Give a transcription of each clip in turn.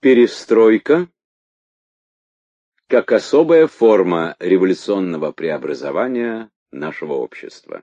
Перестройка как особая форма революционного преобразования нашего общества.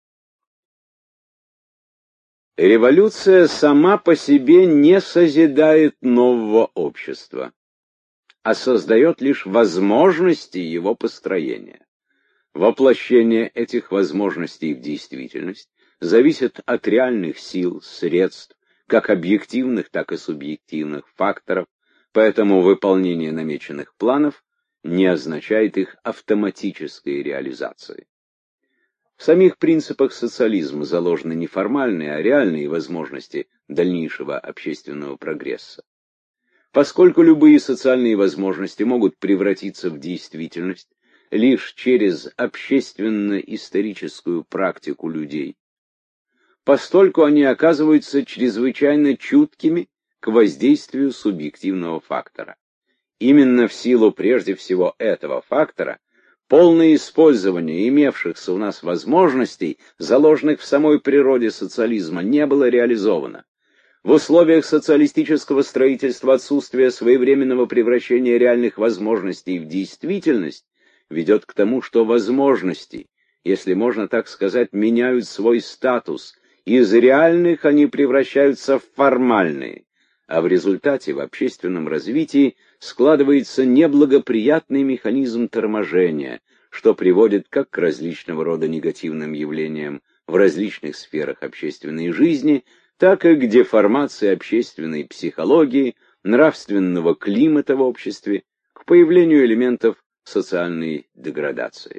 Революция сама по себе не созидает нового общества, а создает лишь возможности его построения. Воплощение этих возможностей в действительность зависит от реальных сил, средств, как объективных, так и субъективных факторов, поэтому выполнение намеченных планов не означает их автоматической реализации. В самих принципах социализма заложены не формальные, а реальные возможности дальнейшего общественного прогресса. Поскольку любые социальные возможности могут превратиться в действительность лишь через общественно-историческую практику людей, постольку они оказываются чрезвычайно чуткими к воздействию субъективного фактора. Именно в силу прежде всего этого фактора полное использование имевшихся у нас возможностей, заложенных в самой природе социализма, не было реализовано. В условиях социалистического строительства отсутствие своевременного превращения реальных возможностей в действительность ведет к тому, что возможности, если можно так сказать, меняют свой статус, из реальных они превращаются в формальные, а в результате в общественном развитии складывается неблагоприятный механизм торможения, что приводит как к различного рода негативным явлениям в различных сферах общественной жизни, так и к деформации общественной психологии, нравственного климата в обществе, к появлению элементов социальной деградации.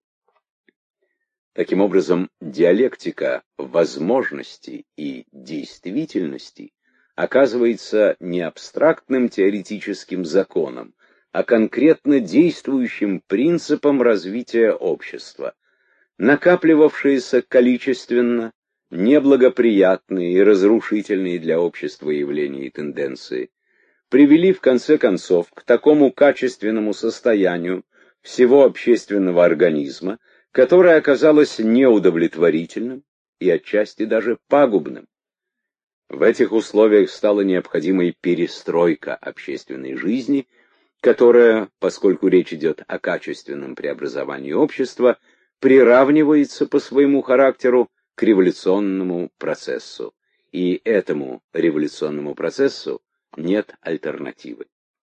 Таким образом, диалектика возможностей и действительности оказывается не абстрактным теоретическим законом, а конкретно действующим принципом развития общества. Накапливавшиеся количественно неблагоприятные и разрушительные для общества явления и тенденции привели в конце концов к такому качественному состоянию всего общественного организма, которое оказалось неудовлетворительным и отчасти даже пагубным. В этих условиях стала необходимой перестройка общественной жизни, которая, поскольку речь идет о качественном преобразовании общества, приравнивается по своему характеру к революционному процессу. И этому революционному процессу нет альтернативы.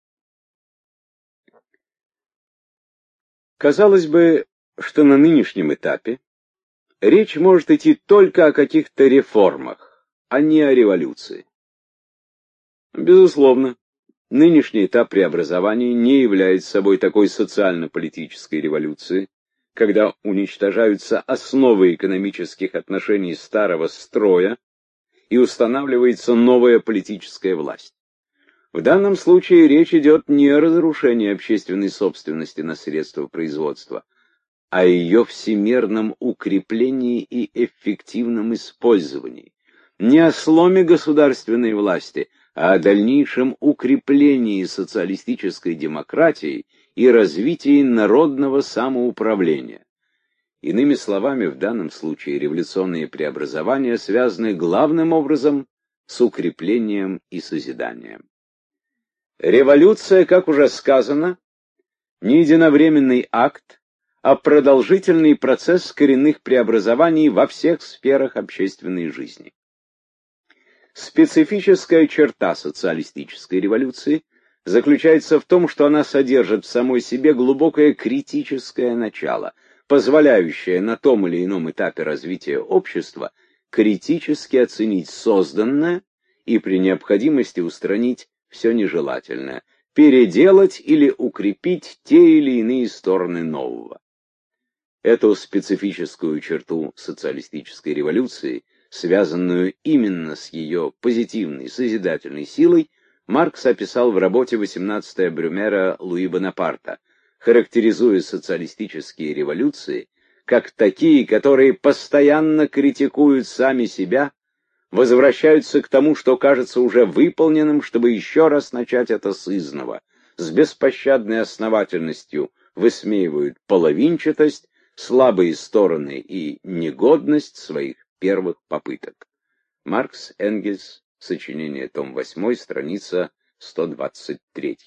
Казалось бы, что на нынешнем этапе речь может идти только о каких-то реформах, а не о революции. Безусловно, нынешний этап преобразования не является собой такой социально-политической революции, когда уничтожаются основы экономических отношений старого строя и устанавливается новая политическая власть. В данном случае речь идет не о разрушении общественной собственности на средства производства, а о ее всемирном укреплении и эффективном использовании. Не о сломе государственной власти, а о дальнейшем укреплении социалистической демократии и развитии народного самоуправления. Иными словами, в данном случае революционные преобразования связаны главным образом с укреплением и созиданием. Революция, как уже сказано, не единовременный акт, а продолжительный процесс коренных преобразований во всех сферах общественной жизни. Специфическая черта социалистической революции заключается в том, что она содержит в самой себе глубокое критическое начало, позволяющее на том или ином этапе развития общества критически оценить созданное и при необходимости устранить все нежелательное, переделать или укрепить те или иные стороны нового. Эту специфическую черту социалистической революции, связанную именно с ее позитивной, созидательной силой, Маркс описал в работе «18 Брюмера Луи Бонапарта», характеризуя социалистические революции как такие, которые постоянно критикуют сами себя, возвращаются к тому, что кажется уже выполненным, чтобы еще раз начать это сызнова, с беспощадной основательностью высмеивают половинчатость, слабые стороны и негодность своих первых попыток. Маркс, Энгельс, сочинение, том 8, страница 123.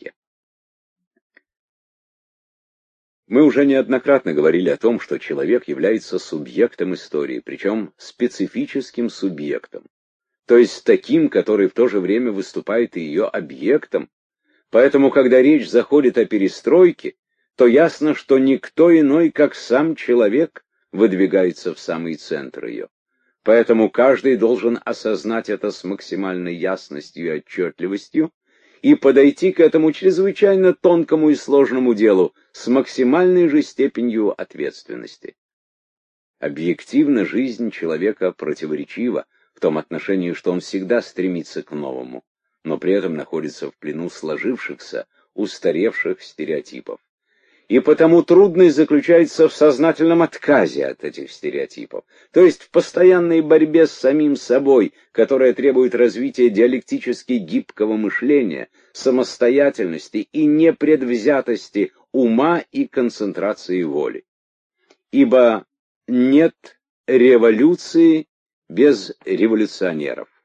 Мы уже неоднократно говорили о том, что человек является субъектом истории, причем специфическим субъектом, то есть таким, который в то же время выступает и ее объектом. Поэтому, когда речь заходит о перестройке, то ясно, что никто иной, как сам человек, выдвигается в самый центр ее. Поэтому каждый должен осознать это с максимальной ясностью и отчетливостью и подойти к этому чрезвычайно тонкому и сложному делу с максимальной же степенью ответственности. Объективно жизнь человека противоречива в том отношении, что он всегда стремится к новому, но при этом находится в плену сложившихся, устаревших стереотипов. И потому трудность заключается в сознательном отказе от этих стереотипов, то есть в постоянной борьбе с самим собой, которая требует развития диалектически гибкого мышления, самостоятельности и непредвзятости ума и концентрации воли. Ибо нет революции без революционеров.